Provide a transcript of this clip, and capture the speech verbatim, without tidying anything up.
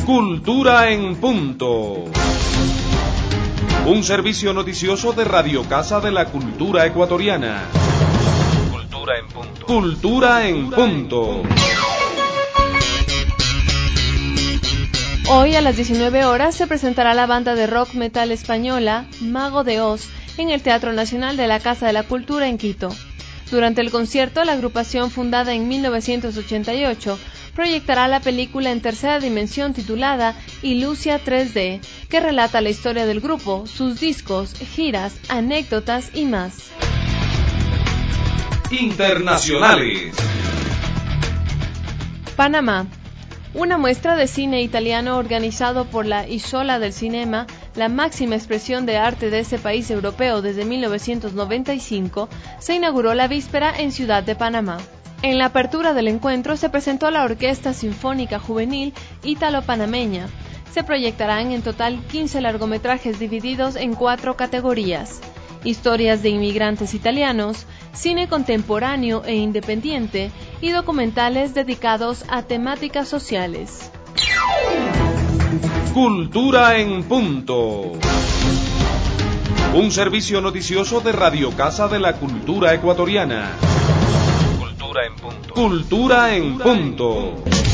Cultura en Punto. Un servicio noticioso de Radio Casa de la Cultura Ecuatoriana. Cultura en Punto. Cultura en Punto. Hoy a las diecinueve horas se presentará la banda de rock metal española Mago de Oz en el Teatro Nacional de la Casa de la Cultura en Quito. Durante el concierto, la agrupación, fundada en mil novecientos ochenta y ocho, proyectará la película en tercera dimensión titulada Ilusia tres D, que relata la historia del grupo, sus discos, giras, anécdotas y más. Internacionales. Panamá. Una muestra de cine italiano organizado por la Isola del Cinema, la máxima expresión de arte de ese país europeo desde mil novecientos noventa y cinco, se inauguró la víspera en Ciudad de Panamá. En la apertura del encuentro se presentó la Orquesta Sinfónica Juvenil Ítalo-Panameña. Se proyectarán en total quince largometrajes divididos en cuatro categorías: historias de inmigrantes italianos, cine contemporáneo e independiente y documentales dedicados a temáticas sociales. Cultura en Punto. Un servicio noticioso de Radio Casa de la Cultura Ecuatoriana. Cultura en Punto. Cultura en Punto.